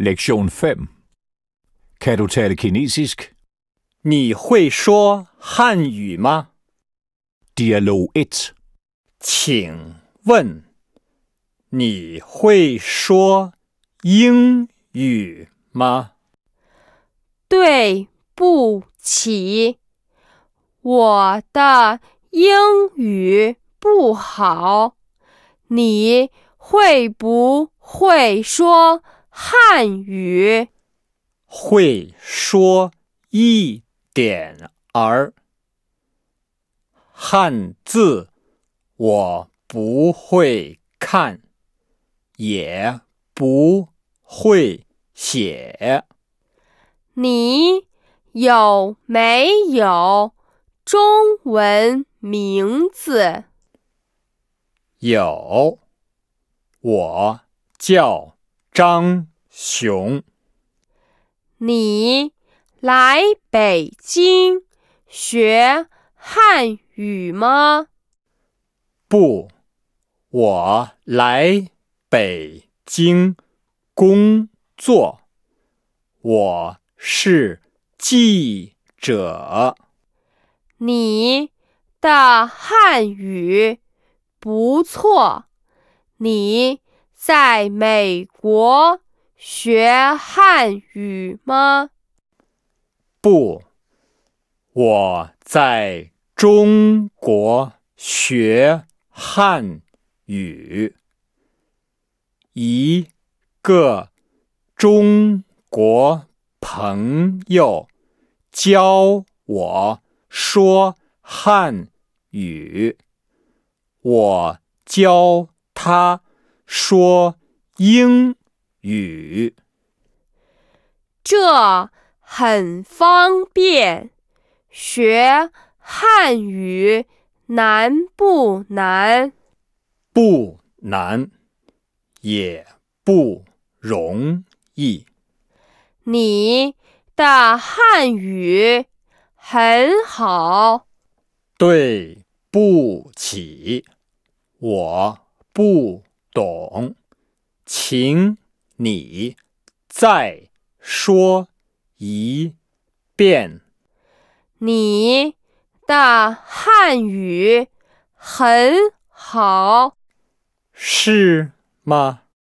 Lektion 5. Kan du tale kinesisk? 你会说汉语吗？ Dialog 1. 请问你会说英语吗？ 对不起，我的英语不好，你会不会说汉语？ 会说一点儿。汉字我不会看，也不会写。 你有没有中文名字？ 有，我叫张雄。 你来北京学汉语吗？ 不，我来北京工作，我是记者。 你的汉语不错，你在美国学汉语吗？ 不，我在中国学汉语。一个中国朋友教我说汉语，我教他说英语。 这很方便，学汉语难不难？ 不难，也不容易。 你的汉语很好。 对不起，我不懂，请你再说一遍。 你的汉语很好。 是吗？